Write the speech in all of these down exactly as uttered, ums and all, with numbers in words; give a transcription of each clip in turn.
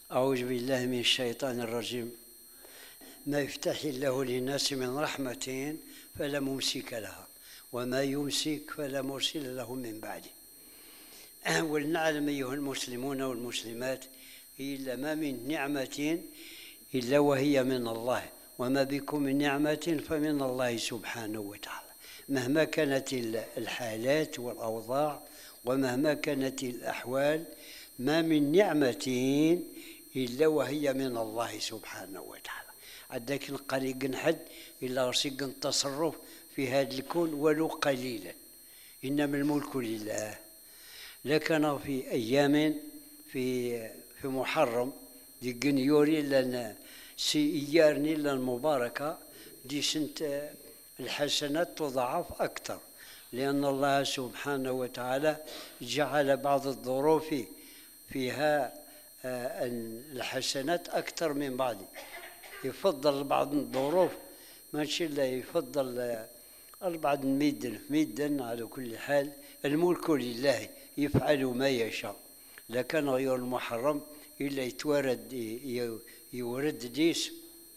أعوذ بالله من الشيطان الرجيم. ما يفتح الله للناس من رحمة فلا ممسك لها وما يمسك فلا مرسل له من بعده. ولنعلم أيها المسلمون والمسلمات إلا ما من نعمة إلا وهي من الله، وما بكم من نعمة فمن الله سبحانه وتعالى، مهما كانت الحالات والأوضاع ومهما كانت الأحوال، ما من نعمة إلا وهي من الله سبحانه وتعالى. عندك نقريق حد إلا رسيق التصرف في هذا الكون ولو قليلا، إنما الملك لله. لكن في أيام في في محرم دي جنيوري لنا سيارني المباركة دي سنة الحسنات تضاعف أكثر، لأن الله سبحانه وتعالى جعل بعض الظروف فيها الحسنات أكثر من بعض. يفضل بعض الظروف ماشي لا يفضل البعض ميدن ميدن. على كل حال الملك لله يفعل ما يشاء. لكن غير المحرم إلا يتورد يورد ديس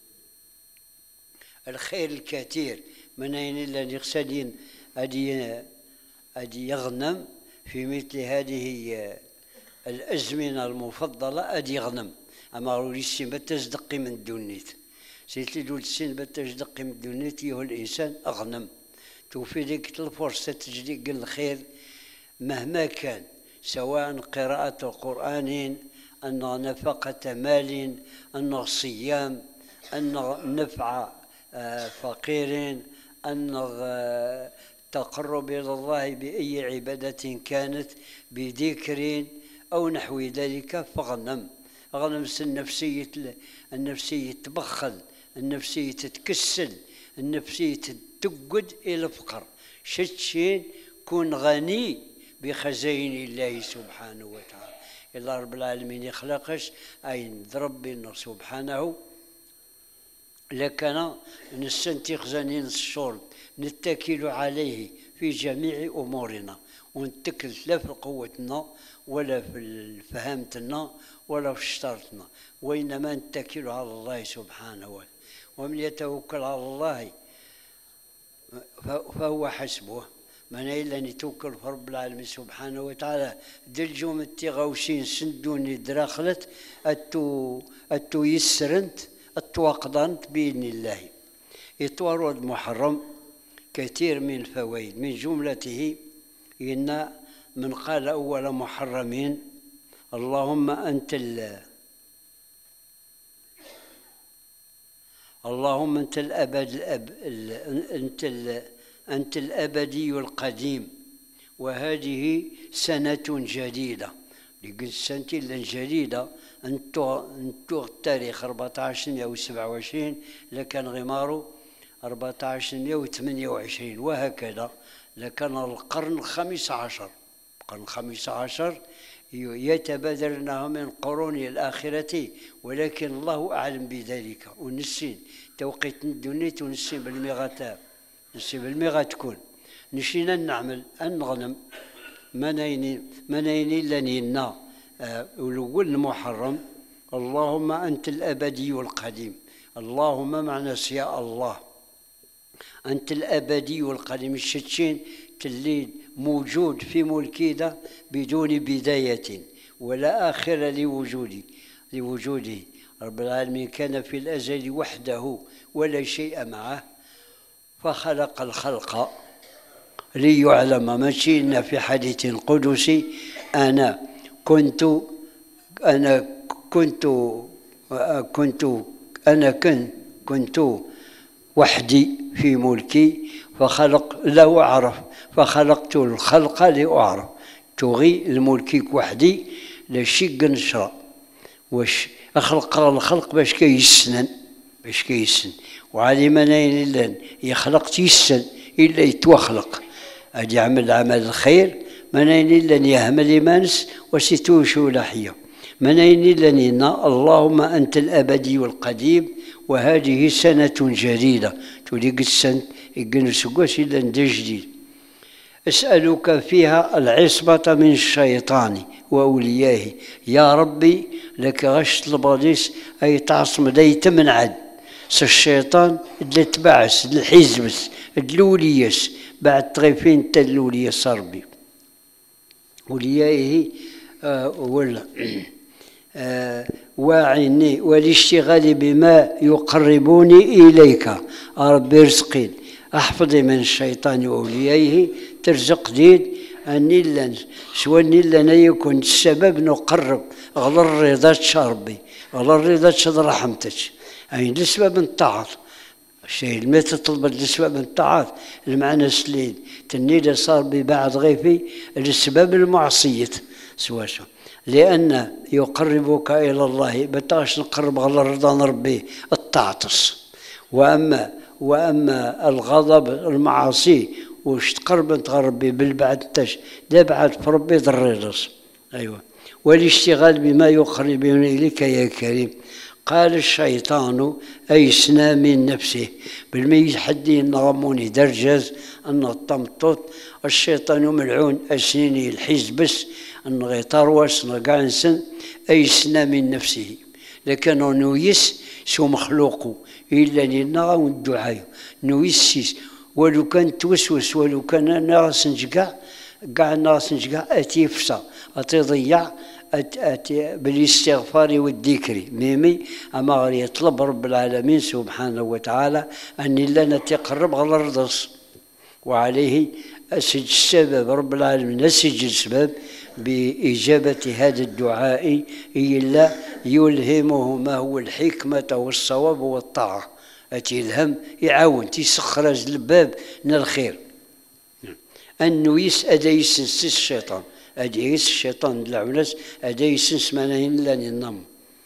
الخير الكثير من أين إلا نغسلين أدي أدي يغنم في مثل هذه الأزمنة المفضلة أدي يغنم. أما رولي السين بتزدقي من دونيت سيتي دول السين بتزدقي من دونيت يهو الإنسان أغنم. توفي لك الفرصة تجديق الخير مهما كان، سواء قراءة القرآن، أن نفقة مال، أن صيام، أن نفع فقير، أن تقرب إلى الله بأي عبادة كانت، بذكر أو نحو ذلك، فاغنم. اغنم النفسية النفسية تبخل، النفسية تتكسل، النفسية تقعد إلى الفقر. شتشين كن غني بخزائن الله سبحانه وتعالى. إلا رب العالمين يخلقش أي ربنا سبحانه لكن نستنتي خزانين الشرب نتكل عليه في جميع أمورنا، ونتكل لا في قوتنا ولا في فهمتنا ولا في شطارتنا، وإنما نتكل على الله سبحانه وتعالى. ومن يتوكل على الله فهو حسبه. من إلا نتوكل في رب العالمين سبحانه وتعالى. دلجوم التغوشين سندوني دراخلت أتو أتو يسرنت أتوقدنت بإذن الله. يتورد محرم كثير من الفوائد، من جملته إن من قال أول محرمين اللهم أنت ال اللهم أنت الأبد الأب أنت ال أنت الأبدي القديم، وهذه سنة جديدة. لقد سنة جديدة أنتو أنتو التاريخ أربعة عشر أو سبعة وعشرين، لكن غماره أربعة عشر أو ثمانية وعشرين وهكذا. لكن القرن الخامس عشر القرن الخامس عشر يتبادرنها من قرون الآخرة، ولكن الله أعلم بذلك. ونسين توقيت الدنيت ونسين بالمغتاب نسي بالمغة تكون نشينا نعمل أن نغنم منين منين لنينا الأول المحرم. اللهم أنت الأبدي القديم. اللهم معنى يا الله أنت الأبدي القديم. الشتشين تلين موجود في ملكي ده بدون بداية ولا آخر لوجودي لوجوده. رب العالمين كان في الأزل وحده ولا شيء معه، فخلق الخلق ليعلم. ماشي في حديث قدسي أنا كنت أنا كنت كنت أنا كنت كنت وحدي في ملكي فخلق لا أعرف فخلقت الخلق لأعرف. تغي الملكيك وحدي لشيء نشرى واش أخلق الخلق باش كيسنن باش كيسن. وعلي منين إلا يخلق يسن إلا يتوخلق أدي يعمل عمل الخير. منين إلا يهمل يمانس وستوشو لحية. منين إلا نينا اللهم أنت الأبدي والقديم وهذه سنة جديدة. تولي السنة يقنسوكوش إلا ندى جديد. أسألك فيها العصمة من الشيطان وأوليائه. يا ربي لك غشت الباديس أي تعصم دي تمنعد الشيطان اللي تبعس الحزبس الوليس بعد تغيفين تلوليس ربي أوليائه آه ولا آه واعني والاشتغال بما يقربوني إليك. ربي رزقين أحفظي من الشيطان وأوليائه ترزق ديد أني لن سوى أني لن يكون السبب نقرب غير الرضا ربي غير الرضا رحمتك أي لسبب الطاعات الشيء اللي تطلب لسبب الطاعات المعنى سليد تنيد صار ببعض غيفي لسبب المعصية سوى شو لأن يقربك إلى الله بتاش نقرب غير رضا ربي التعطس. وأما وأما الغضب المعاصي وش تقرب تغربي بالبعد تش ده بعد فربي الرضا. أيوة والاشتغال بما يقربني إليك يا كريم. قال الشيطان أيسنا من نفسه بالميز حدي نغموني درجز أن الطمطط الشيطان ملعون أسنيني الحزبس أن غيطار واسنا قانسن أيسنا من نفسه لكن نويس سو مخلوقه إلا لنا والدعاء نويسيس ولو كان توسوس ولو كان ناس نجقع قاع ناس نجقع أتيفسا أتضيع أتي بالاستغفار والذكر ميمي أما غير يطلب رب العالمين سبحانه وتعالى أن لنا تقرب غير الرضص. وعليه أسج السبب رب العالمين أسج السبب بإجابة هذا الدعاء إلا يلهمه ما هو الحكمة والصواب والطاعة أتي الهم يعاون تيسخرج الباب من الخير أنه يسأل يسنس الشيطان أديس الشيطان العونس أديس اسمانين لن ينم.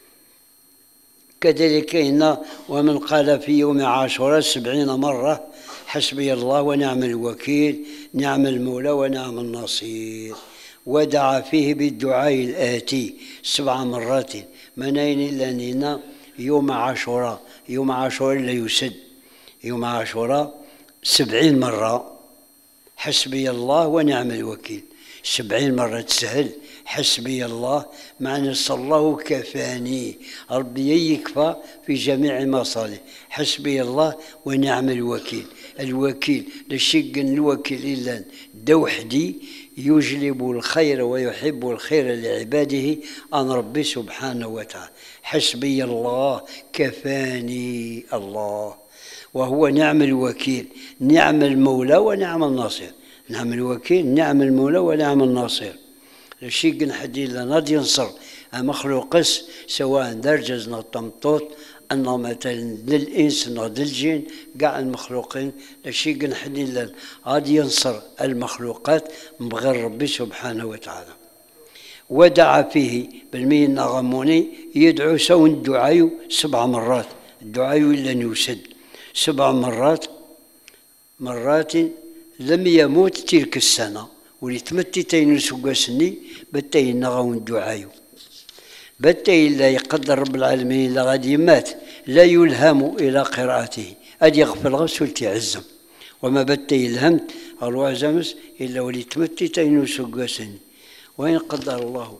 كذلك إن ومن قال في يوم عاشوراء سبعين مرة حسبي الله ونعم الوكيل نعم المولى ونعم النصير. ودعا فيه بالدعاء الآتي سبع مرات منين لننا يوم عاشوراء يوم عاشوراء لا يسد يوم عاشوراء سبعين مرة حسبي الله ونعم الوكيل سبعين مرة تسهل حسبي الله معنى صلى الله كفاني ربي يكفى في جميع مصالح حسبي الله ونعم الوكيل. الوكيل لشق الوكيل إلا دوحدي يجلب الخير ويحب الخير لعباده عن ربي سبحانه وتعالى. حسبي الله كفاني الله وهو نعم الوكيل نعم المولى ونعم الناصر. نعم الوكيل نعم المولى ونعم الناصر. الشيء نحدي لنا ينصر مخلوقس سواء درجز نطمطوط أنه مثلا للإنس نغد الجين قاع المخلوقين الشيء نحدي لنا غادي ينصر المخلوقات بغير ربي سبحانه وتعالى. ودعا فيه بالمين نغموني يدعو سوى الدعاء سبع مرات الدعاء إلا يسد سبع مرات مرات لم يموت تلك السنة ولتمتي تين سقاسني بتين نغون الدعاء بتين لا يقدر رب العالمين لا غادي مات لا يلهم إلى قراءته أدي يغفر غسل تعزم وما بتين الهمت قالوا زمس إلا ولتمتي تين سقاسني. وإن قدر الله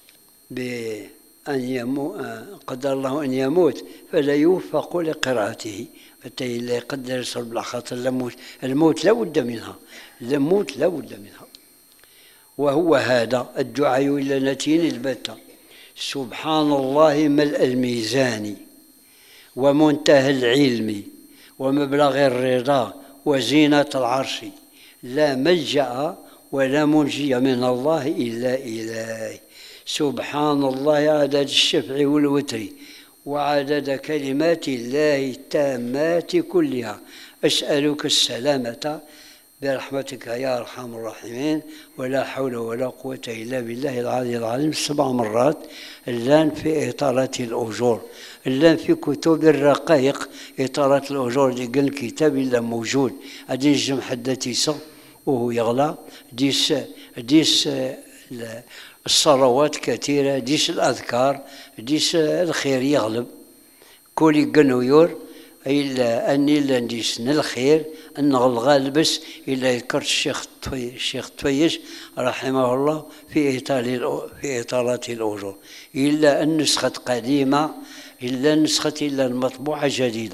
بأن يموت قدر الله أن يموت فلا يوفق لقراءته حتى لا يقدر يصل بالخاطر الموت الموت لا بد منها الموت لا بد منها. وهو هذا الدعاء إلى نتين البتة سبحان الله ملء الميزان ومنتهى العلم ومبلغ الرضا وزينة العرش لا ملجأ ولا منجي من الله إلا إليه. سبحان الله عدد الشفع والوتر وعدد كلمات الله التامات كلها. أسألك السلامة برحمتك يا أرحم الراحمين ولا حول ولا قوة إلا بالله العلي العظيم سبع مرات. الآن في إطارة الأجور الآن في كتب الرقائق إطارة الأجور اللي قال الكتاب إلا موجود أدي نجم حدتي صغ وهو يغلى ديس ديس الصلوات كثيرة ديس الأذكار ديس الخير يغلب كولي قنويور إلا أني إلا نديس الخير أن الغالبس إلا ذكرت الشيخ الشيخ تويش رحمه الله في إطالة في إطالة الأجور، إلا النسخة قديمة، إلا النسخة إلا المطبوعة جديدة.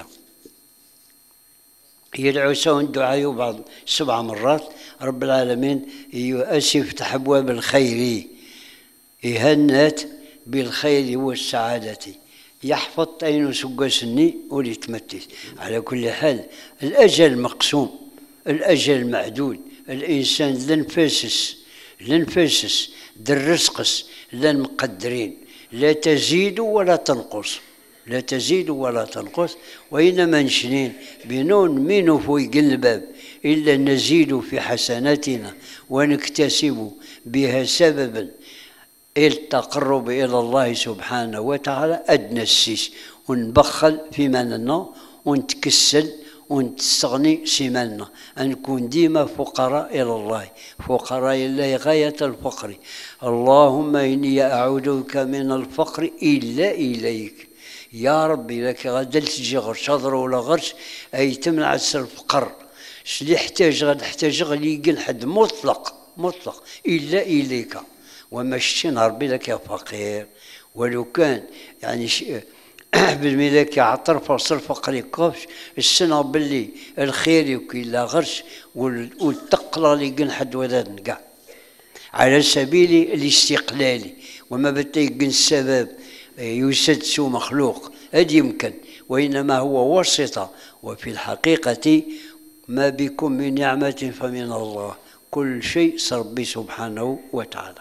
يدعو الدعاء بعض سبع مرات رب العالمين يفتح أبواب الخير، يهنت بالخير والسعادة، يحفظ أين سقسني وليتمتت. على كل حال الأجل مقسوم، الأجل معدود، الإنسان لن فاسس لن فاسس درسقس لن مقدرين، لا تزيد ولا تنقص، لا تزيد ولا تنقص. وإنما نشنين بنون منو فوق الباب إلا نزيد في حسناتنا ونكتسب بها سببا التقرب إلى الله سبحانه وتعالى أدنى السيس، ونبخل في مالنا ونتكسل ونستغني سمالنا، أن نكون ديما فقراء إلى الله، فقراء الله غاية الفقر. اللهم إني أعوذ بك من الفقر إلا إليك. يا ربي لك غدا تجي غرش هضر ولا غرش أي تمنع الفقر، شلي يحتاج غاد يحتاج غلي حد مطلق مطلق إلا إليك. وما شتي ربي لك يا فقير، ولو كان يعني بالملاك يعطر فصل الفقر يكوفش السنة باللي الخير يكي لا غرش والتقلى اللي يقن حد وذا نقع على سبيل الاستقلال. وما بتيقن السبب يسدس مخلوق هذا يمكن، وإنما هو واسطة. وفي الحقيقة ما بكم من نعمة فمن الله، كل شيء ربي سبحانه وتعالى.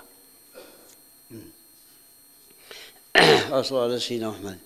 أصل على سيدنا محمد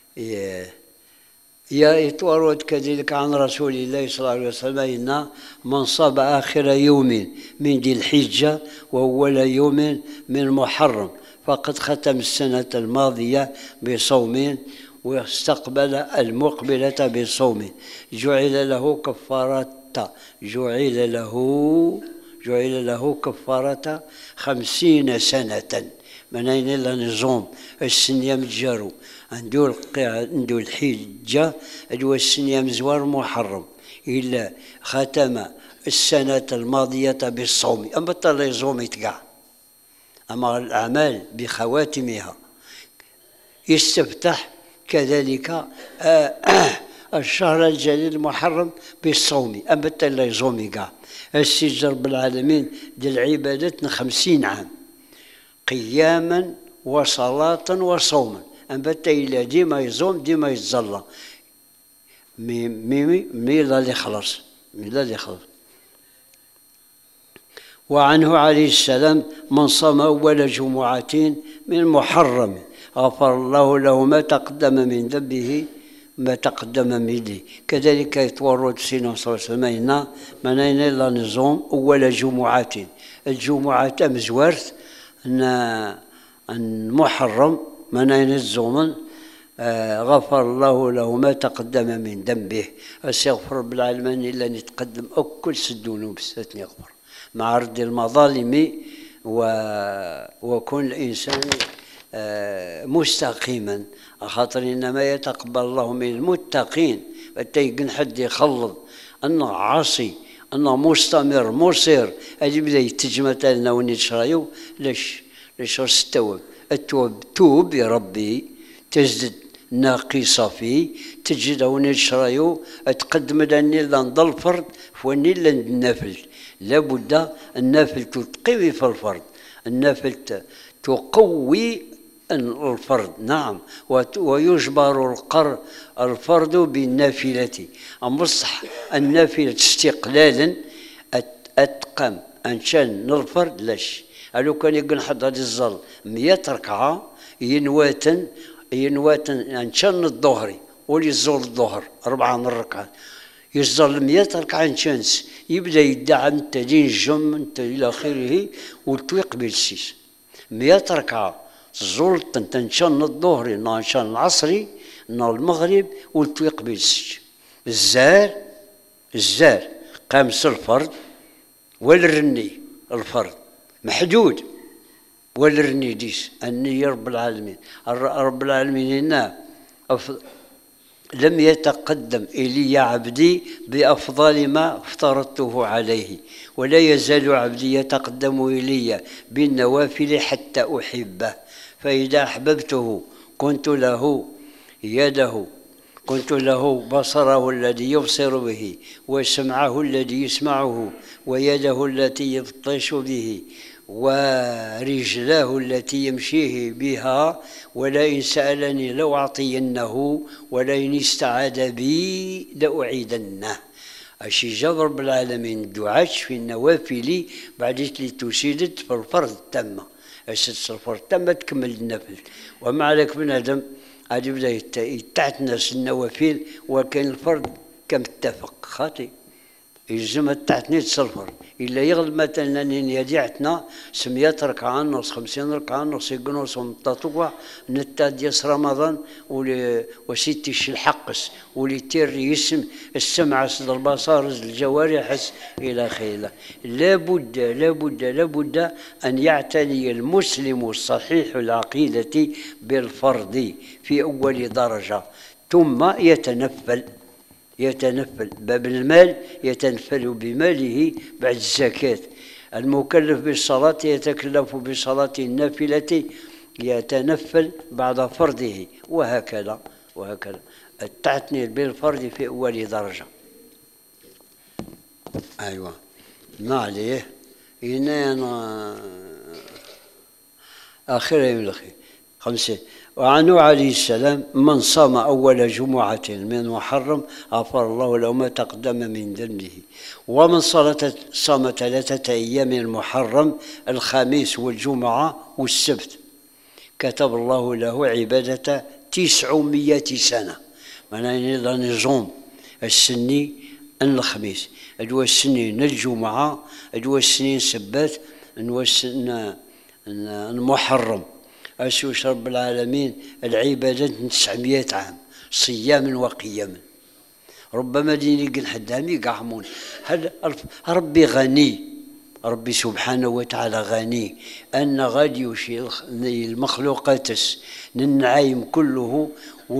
يا إطوار كذلك عن رسول الله صلى الله عليه وسلم إن من صاب آخر يوم من ذي الحجة وأول يوم من محرم فقد ختم السنة الماضية بصوم واستقبل المقبلة بصوم جعل له كفارة جعل له جعل له كفارة خمسين سنة. من أين إلا نظام السنية متجارو عنده عنده الحجة عنده السنية مزوار محرم إلا ختم السنة الماضية بالصوم. أما طلع يصوم يتقع، أما الأعمال بخواتمها يستفتح كذلك الشهر الجليل المحرم بالصوم. أما طلع يصوم يتقع السجل رب العالمين ديال عبادتنا خمسين عام قياما وصلاة وصوما. أما إلا ديما يصوم ديما يتزلى مي مي مي لا اللي خلص مي لا اللي خلص. وعنه عليه السلام من صام أول جمعة من محرم غفر الله له ما تقدم من ذنبه ما تقدم من ذنبه. كذلك يتورد سيدنا صلى الله عليه وسلم إن من أين إلا نصوم أول جمعة، الجمعة مزورت أن محرم من أين الزمن آه غفر الله له ما تقدم من ذنبه. أستغفر رب العالمين إلا نتقدم أكل سدون بستني أغفر مع رد المظالم و... وكون الإنسان آه مستقيما، خاطر إنما يتقبل الله من المتقين. فتيقن حد يخلط أنه عاصي أنه مستمر مصير أجي بدا يتجمت لنا ونشرايو ليش ليش التوب التوب توب يا ربي تجدد ناقصة فيه تجد ونشرايو تقدم لني لنضل فرد فوني للنفل. لابد النافل تقوي في الفرد، النافل تقوي الفرد نعم، ويجبر القر الفرد بالنافلة. أمصح النافلة استقلالا أتقم أنشان الفرد لاش ألو كان يقول حد هذه الظل مية ركعة ينواتن ينواتن أنشان الظهري ولي الظل الظهر أربعة من الركعات يظل مية ركعة أنشانس يبدأ يدعى أنت دين الجم أنت إلى آخره وتويق بالسيس مية ركعة زولت أنت أنشان الظهري أنشان العصري نا المغرب والتويق بالسيس الزار الزار قامس الفرد والرني الفرد محدود والرني ديس النية رب العالمين رب العالمين هنا لم يتقدم إلي عبدي بأفضل ما افترضته عليه، ولا يزال عبدي يتقدم إلي بالنوافل حتى أحبه، فإذا أحببته كنت له يده كنت له بصره الذي يبصر به، وسمعه الذي يسمعه، ويده التي يبطش به، ورجلاه التي يمشيه بها، ولئن سألني لأعطينه، ولئن استعاذ بي لأعيدنه. أشي جاب رب العالمين الدعاء في النوافل بعد اللي تسيدت في الفرض التامة، أسدت الفرض التامة تكمل النفل. ومع عليك بنادم عاد يبدا يتعتنس النوافل، وكان الفرض كم اتفق خاطئ يلزم التعتنيت صفر، إلا يغلب مثلا أن يديعتنا سميات ركعة نص خمسين ركعة نص يقنوص ومتطوع نتا دياس رمضان وسيتش الحقس ولتير يسم السمع البصر الجوارح إلى آخره. لابد لابد لابد أن يعتني المسلم الصحيح العقيدة بالفرض في أول درجة، ثم يتنفل يتنفل باب المال، يتنفل بماله بعد الزكاة. المكلف بالصلاة يتكلف بصلاة النافلة، يتنفل بعد فرضه، وهكذا وهكذا. التعتني بالفرض في أول درجة. أيوة ما عليه هنا آخر يوم الأخير خمسة. وعنه عليه السلام من صام أول جمعة من محرم غفر الله له ما تقدم من ذنبه، ومن صام ثلاثة أيام المحرم الخميس والجمعة والسبت كتب الله له عبادة تسعمائة سنة. معناه نظام السني أن الخميس أدوى السنين الجمعة أدوى السنين سبات أدوى السنين المحرم أسوس رب العالمين العبادات من تسعمائة عام صياما وقياما. ربما ديني قل حدامي قاعمون هذا ربي غني، ربي سبحانه وتعالى غني أن غادي يشي المخلوقات النعايم كله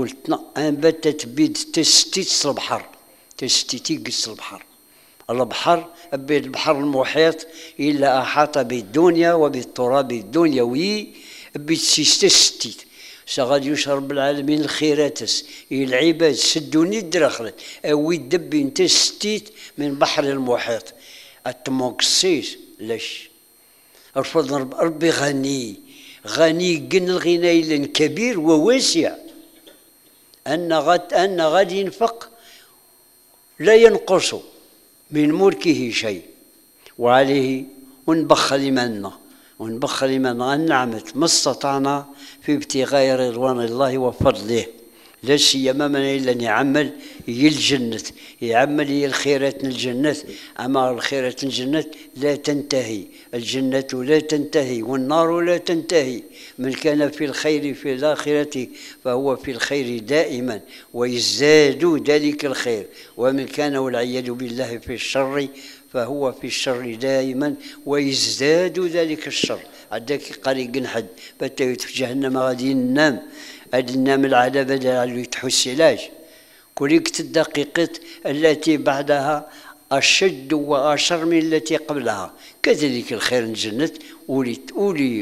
وبتت بيد تستيت البحر تستيتي قص البحر البحر أبيد البحر المحيط إلا أحاط بالدنيا وبالتراب الدنيوي بتستستيت سغاد يشرب العالمين الخيراتس العباد سدوني الدرخلت أو يدب انت ستيت من بحر المحيط التموكسيس ليش رفض ربي غني غني جن الغنى كبير وواسع أن غد أن غد ينفق لا ينقص من ملكه شيء، وعليه ونبخل منا ونبخل منا النعمة ما استطعنا في ابتغاء رضوان الله وفضله، لا سيما من إلا أن يعمل هي الجنة يعمل هي الخيرات الجنة. أما الخيرات الجنة لا تنتهي، الجنة لا تنتهي والنار لا تنتهي. من كان في الخير في الآخرة فهو في الخير دائما ويزداد ذلك الخير، ومن كان والعياذ بالله في الشر فهو في الشر دائما ويزداد ذلك الشر. عندك قريق حد بتيت في جهنم غادي ننام هاد ننام العذاب اللي تحس علاج كليك الدقيقة التي بعدها أشد وأشر من التي قبلها. كذلك الخير الجنة ولي ولي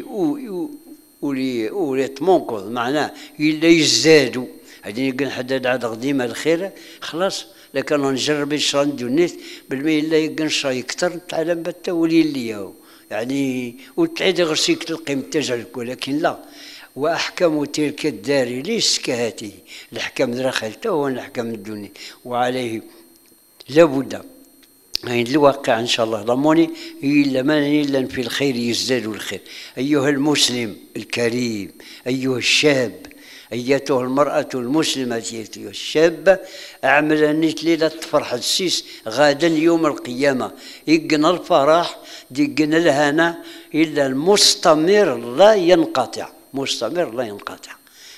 ولي ولي تمنقض معناه إلا يزدادوا. هادي يقول حداد عاد قديمة الخير خلاص لكن نجرب الشر ندونيت بالمي إلا يقول شر يكثر تعلم بتا ولي اللي يعني وتعيد غرسيك القيمة تجعلك، ولكن لا. وأحكام تلك الدار ليس كهاته الأحكام دخلته هو الأحكام الدنيا، وعليه لابد يعني الواقع إن شاء الله ضموني إلا من إلا في الخير يزداد الخير. أيها المسلم الكريم، أيها الشاب، أيتها المرأة المسلمة، أيتها الشابة، أعمل أنيت ليلة فرح السيس غادا يوم القيامة يقنا الفرح يقنا الهنا إلا المستمر لا ينقطع، مستمر لا ينقطع.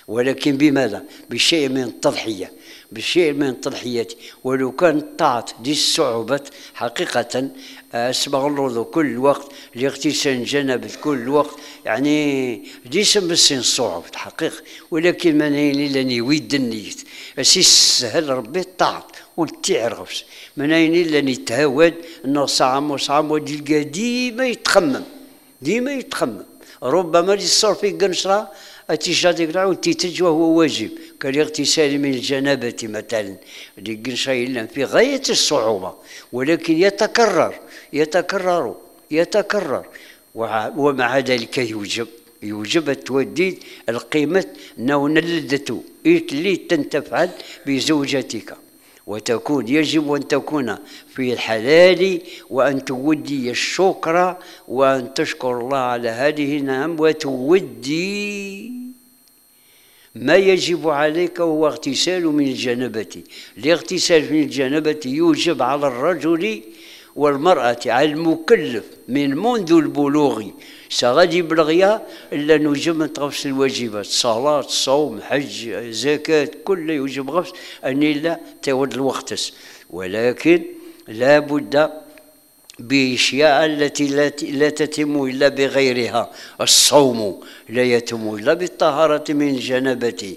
ولكن بماذا؟ بشيء من التضحية، بشيء من التضحية. ولو كان طاعت دي الصعوبة حقيقة أسبغ الوضوء كل وقت، لاغتسال الجنابة كل وقت، يعني دي سمسين صعوبة حقيقة. ولكن ما ناين لاني ويد النيت أسي سهل ربي طاعت والتعرفش ما ناين لاني تهود انه صعم وصعم وديلقى ديما يتخمم ديما يتخمم. ربما يصير في قنشرة أتيشادك العود تيتج وهو واجب كالاغتسال من الجنابة مثلا، اللي قنشرة في غاية الصعوبة، ولكن يتكرر يتكرر يتكرر ومع ذلك يوجب يوجب التوديد القيمة نون اللذة اللي تنتفعل بزوجتك، وتكون يجب أن تكون في الحلال، وأن تودي الشكر وأن تشكر الله على هذه النعم وتودي ما يجب عليك، وهو اغتسال من الجنابة. الاغتسال من الجنابة يوجب على الرجل والمرأة، على المكلف من منذ البلوغ سغادي يبلغيا إلا نوجب أن تغفص الواجبات، صلاة صوم حج زكاة كل يوجب غفص أن لا تود الوقت. ولكن لا بد بأشياء التي لا تتم إلا بغيرها. الصوم لا يتم إلا بالطهارة من الجنابة،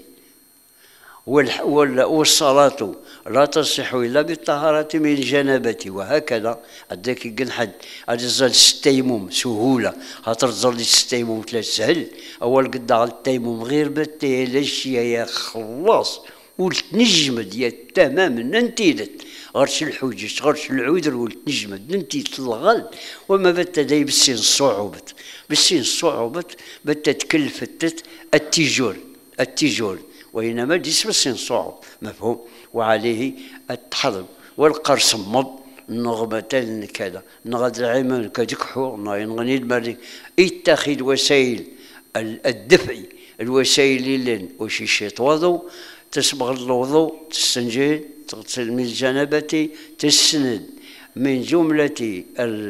والصلاة لا تصح إلا بالطهارة من الجنابة، وهكذا. عندك قنحد أتظل ستيمم سهولة، هتظل ستيمم ثلاث سهل، أول قد على التيمم غير بتي الأشياء يا خلاص ولتنجمد يا تماما ننتيدت غرش الحجج غرش العذر ولتنجمد ننتيدت الغل. وما بت داي بالسين صعوبة بالسين صعوبة بت تكلفتت التجول التجول وإنما جسم السين صعب مفهوم. وعليه التحضر والقرص مض نغمة كذا نغد العيمان كدكحو نغني المري اتخذ وسائل الدفع الوسائل اللي وشي توضو تسبغ الوضوء تستنجي تغسل من الجنابة تسند من جملة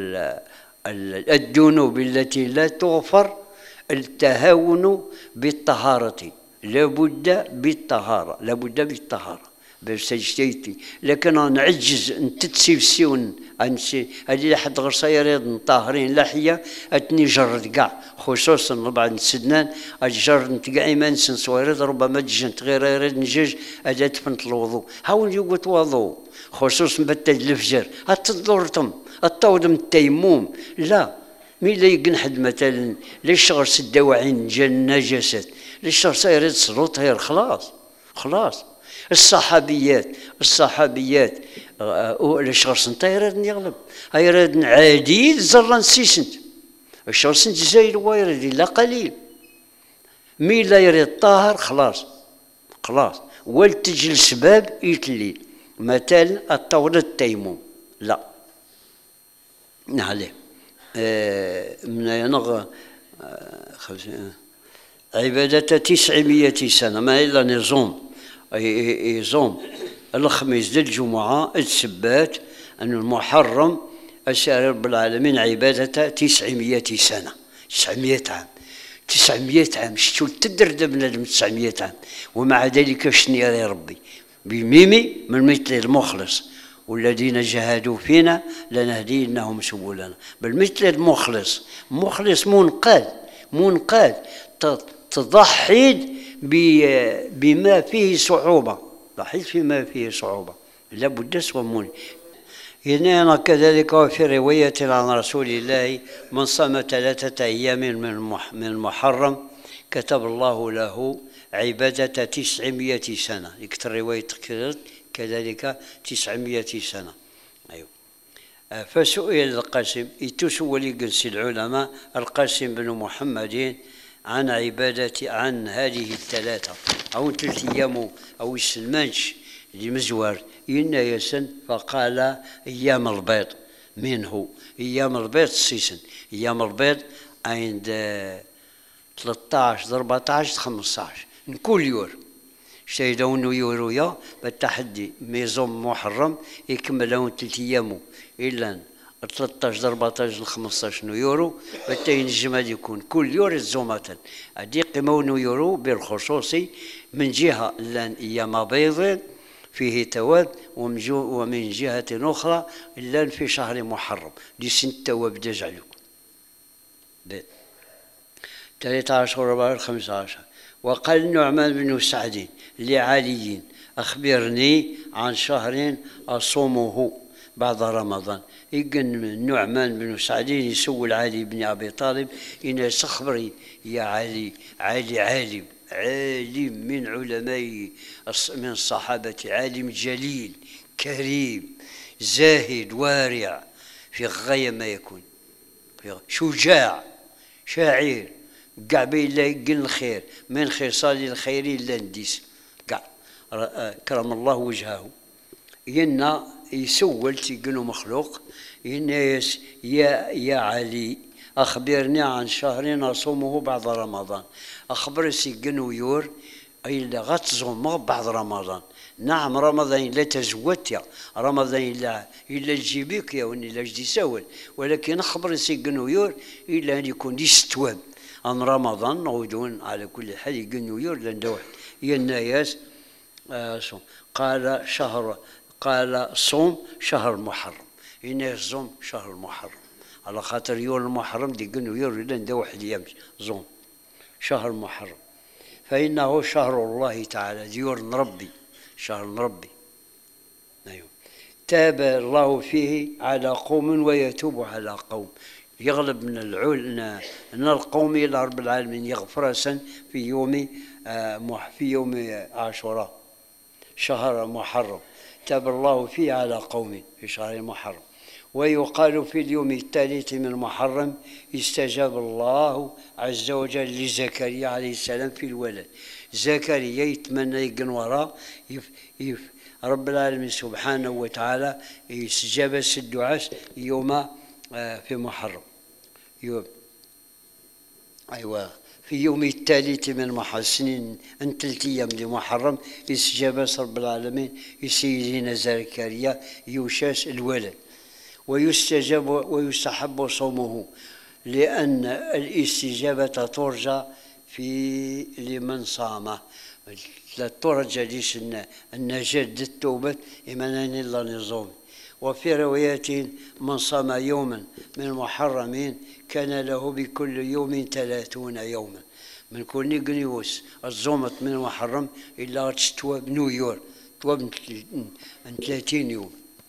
الذنوب التي لا تغفر التهاون بالطهارة. لابد بالطهارة لابد بالطهارة بسجتيتي. لكن انا نعجز نتتسيف سيون انسي هذه حد غير صايرين طاهرين لحيه اتني جرد كاع خصوصا بعد السدنان الجرد كاع ايمان سن صويرد ربما تجنت غير غير نجاج اجا تفنت الوضوء هاون يقول وضوء خصوصا بتاج الفجر هتضرتم الطودم التيموم لا مي لا يقنحد مثلا ليش شغل الدواعين جا النجاسات ليش شغل صايرد صلو طهير خلاص خلاص. الصحابيات الصحابيات الشغل سنتايرد يغلب هيرد عادي زران سيسنت الشغل سنت زايد وايرد لا قليل مي لا يريد طاهر خلاص خلاص ولتجي السباب يتليل مثلا الطاولة التيمم لا نعليه آه من ينغ آه عبادة تسعمية سنة ما إلا نظام يزوم الخميس ديال الجمعة السبات أن المحرم أسأل رب العالمين عبادة تسعمية سنة تسعمية عام تسعمية عام شتو تدرد بنادم تسعمية عام. ومع ذلك شني يا ربي بميمي من مثل المخلص والذين جاهدوا فينا لنهدينهم سبلنا بالمثل المخلص مخلص منقاد منقاد تضحي بما فيه صعوبة لاحظ فيما فيه صعوبة لابد صوموني. هنا كذلك وفي رواية عن رسول الله من صام ثلاثة أيام من المحرم كتب الله له عبادة تسعمية سنة. يكتب رواية كذلك تسعمية سنة. أيوه. فسئل القاسم يتسول يقنس العلماء القاسم بن محمد عن عبادة عن هذه الثلاثة أو ثلاث أيام أو السلمانش لمزوار إن يسن فقال أيام البيض منه أيام البيض سيسن أيام البيض عند ثلاثة عشر أربعة عشر خمسة عشر كل يوم شايدون يورويا بالتحدي ميزوم محرم يكملون ثلاث أيام إلا ثلاثطاش أربعطاش ل خمسطاش يورو حتى ينجم هذا يكون كل يور الزومة هذه قيمة يورو بالخصوصي من جهة لان هي مبيض فيه تواب ومن جهة أخرى لان في شهر محرم لسن التواب دجعلو ثلاثة عشر أربعة خمسة عشر. وقال النعمان بن سعد لعلي أخبرني عن شهر أصومه بعد رمضان. يقن النعمان بن سعد يسول علي بن أبي طالب إن صخبري يا علي علي عالم عالم من علماء من الصحابة عالم جليل كريم زاهد وارع في غاية ما يكون شجاع شاعر قاع بين لا يقن الخير من خصال الخير إلا نديس قاع كرم الله وجهه ينا يسول تيقنو مخلوق يناس يا يا علي أخبرني عن شهر نصومه بعد رمضان. أخبر سيقنو يور إلا غتصوم بعد رمضان. نعم رمضان لا تزوت يا رمضان إلا إلا تجيبك يا وني لا جدي ساول ولكن أخبر سيقنو يور إلا أن يكون يستواب عن رمضان نعودون على كل حال يقنو يور لأن واحد يا الناس آه قال شهر قال صوم شهر محرم الناس صوم شهر محرم على خاطر يور المحرم دي قنو يور لأن واحد يمس صوم شهر محرم فإنه شهر الله تعالى ديور نربي شهر نربي أيوه تاب الله فيه على قوم ويتوب على قوم يغلب من العل من القوم إلى رب العالمين يغفر سن في يوم آه في يوم عاشوراء شهر محرم تاب الله فيه على قوم في شهر محرم. ويقال في اليوم الثالث من محرم استجاب الله عز وجل لزكريا عليه السلام في الولد. زكريا يتمنى يقن وراء يف يف رب العالمين سبحانه وتعالى استجاب الدعاء يوم في محرم يوم أيوة في يوم الثالث من محسن أن ثلاث أيام لمحرم استجاب رب العالمين سيدنا زكريا يوشاس الولد. ويستجاب ويستحب صومه لأن الاستجابة ترجى في لمن صامه لا ترجى ليش النجاة التوبة إيمانا الله نظام. وفي روايات من صام يوما من المحرمين كان له بكل يوم ثلاثون يوما من كل قنيوس الزومت من المحرم إلا تستوى بنيويورك توب ثلاثين يوم.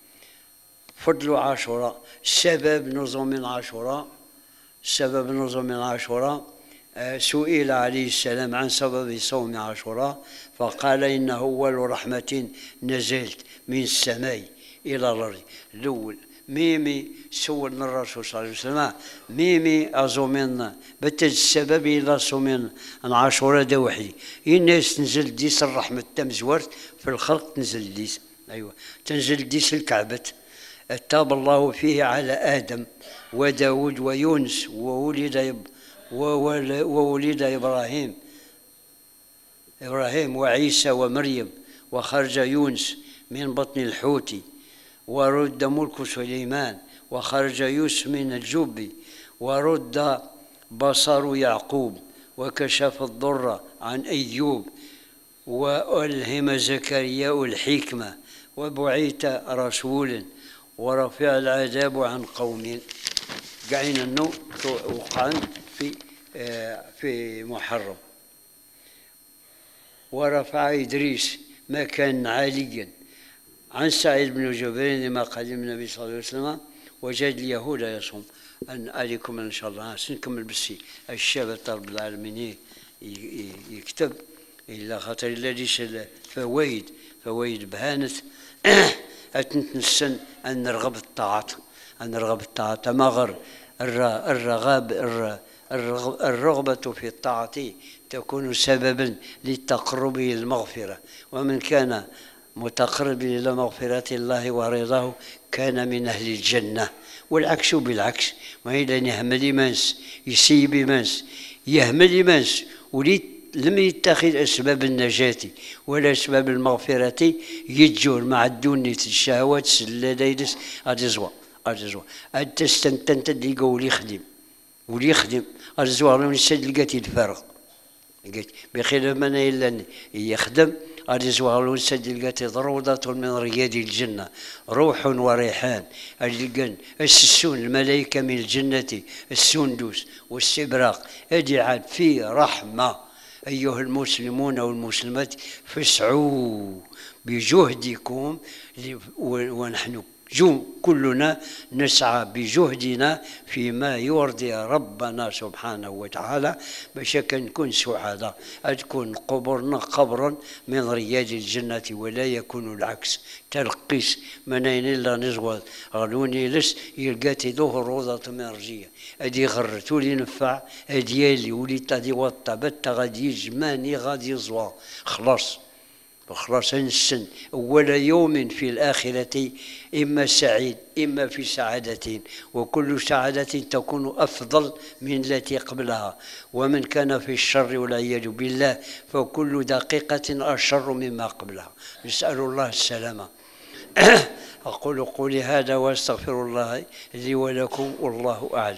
فضل عاشوراء سبب نظام من عاشوراء سبب نظام من عاشوراء سئل عليه السلام عن سبب صوم عاشوراء فقال إنه أول رحمة نزلت من السماء إلى الأرض. الأول ميمي سولنا الرسول صلى الله عليه وسلم ميمي أزومين بتج السبب إلى صومين عاشوراء دا وحدي الناس تنزل ديس الرحمة تمزورت في الخلق تنزل ديس أيوة تنزل ديس الكعبة. تاب الله فيه على آدم وداود ويونس وولد وولد إبراهيم إبراهيم وعيسى ومريم وخرج يونس من بطن الحوت ورد ملك سليمان وخرج يوسف من الجب ورد بصر يعقوب وكشف الضر عن أيوب وألهم زكريا الحكمة وبعث رسول ورفع العذاب عن قوم قاعين انه وقعا في في محرم. ورفع إدريس مكان عاليا عن سعيد بن جبير لما قال النبي صلى الله عليه وسلم وجد اليهود يصوم أن عليكم إن شاء الله سنكمل بسي الشاب رب العالمين يكتب إلا خاطر إلا ليش فوائد فوائد بهانت أتنسن أن نرغب الطاعات أن نرغب الطاعات مغر الرغب الرغبة في الطاعة تكون سببا للتقرب إلى المغفرة ومن كان متقرب إلى مغفرة الله ورضاه كان من أهل الجنة والعكس بالعكس ما إلا يهمل مانس يسيب مانس يهمل مانس وليت لم يتخذ أسباب النجاة ولا أسباب المغفرة يتجور مع الدنيا الشهوات سلاديدس غادي زوا أرجزوا أنت استنتنت اللي قولي خدم ولي يخدم أرجزوا لون السد لقيت الفرق لقيت بخلاف من إلا يخدم أرجزوا لون السد لقيت روضة من رياض الجنة روح وريحان اللقن السسون الملائكة من الجنة السندوس والسبراق أجعل فيه رحمة أيها المسلمون والمسلمات فاسعوا بجهدكم ونحن جو كلنا نسعى بجهدنا فيما يرضي ربنا سبحانه وتعالى باش نكون سعداء تكون قبرنا قبرا من رياض الجنة ولا يكون العكس تلقيس منين الا نزوض غلوني لس يلقاتي ظهر روضة من رجية ادي غرتو لي نفع اديالي وليت غادي وطا بتا غادي يجماني غادي يزوى خلاص وخلاص نسن أول يوم في الآخرة إما سعيد إما في سعادة وكل سعادة تكون أفضل من التي قبلها ومن كان في الشر والعياذ بالله فكل دقيقة أشر مما قبلها نسأل الله السلامة. أقول قولي هذا وأستغفر الله لي ولكم والله أعلم.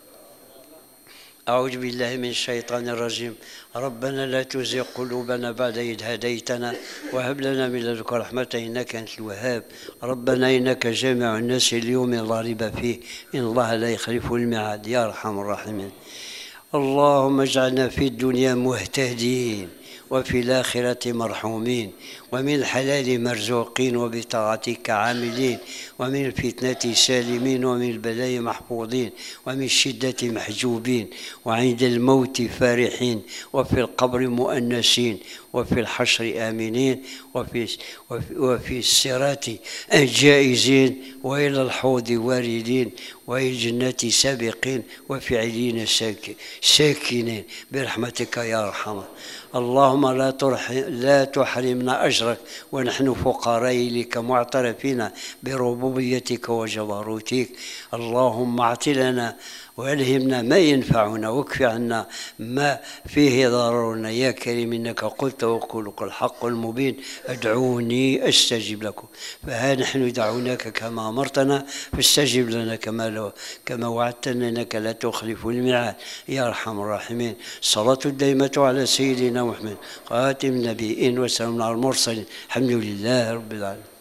أعوذ بالله من الشيطان الرجيم. ربنا لا تزغ قلوبنا بعد إذ هديتنا وهب لنا من لدنك رحمة إنك أنت الوهاب. ربنا إنك جامع الناس اليوم لا ريب فيه إن الله لا يخلف الميعاد يا أرحم الراحمين. اللهم اجعلنا في الدنيا مهتدين وفي الآخرة مرحومين ومن الحلال مرزوقين وبطاعتك عاملين ومن الفتنة سالمين ومن البلاء محفوظين ومن الشدة محجوبين وعند الموت فرحين وفي القبر مؤنسين وفي الحشر آمنين وفي, وفي, وفي الصراط جائزين وإلى الحوض واردين وإلى الجنة سابقين وفي عليين ساكنين برحمتك يا أرحم. اللهم لا, لا تحرمنا أجرك ونحن فقراء لك معترفين بربوبيتك وجبروتك. اللهم اعط لنا والهمنا ما ينفعنا واكف عنا ما فيه ضررنا يا كريم انك قلت وقولك الحق المبين ادعوني استجب لكم. فها نحن دعوناك كما امرتنا فاستجب لنا كما لو كما وعدتنا انك لا تخلف الميعاد يا ارحم الراحمين. الصلاة الدائمة على سيدنا محمد خاتم النبيين وسلام على المرسلين الحمد لله رب العالمين.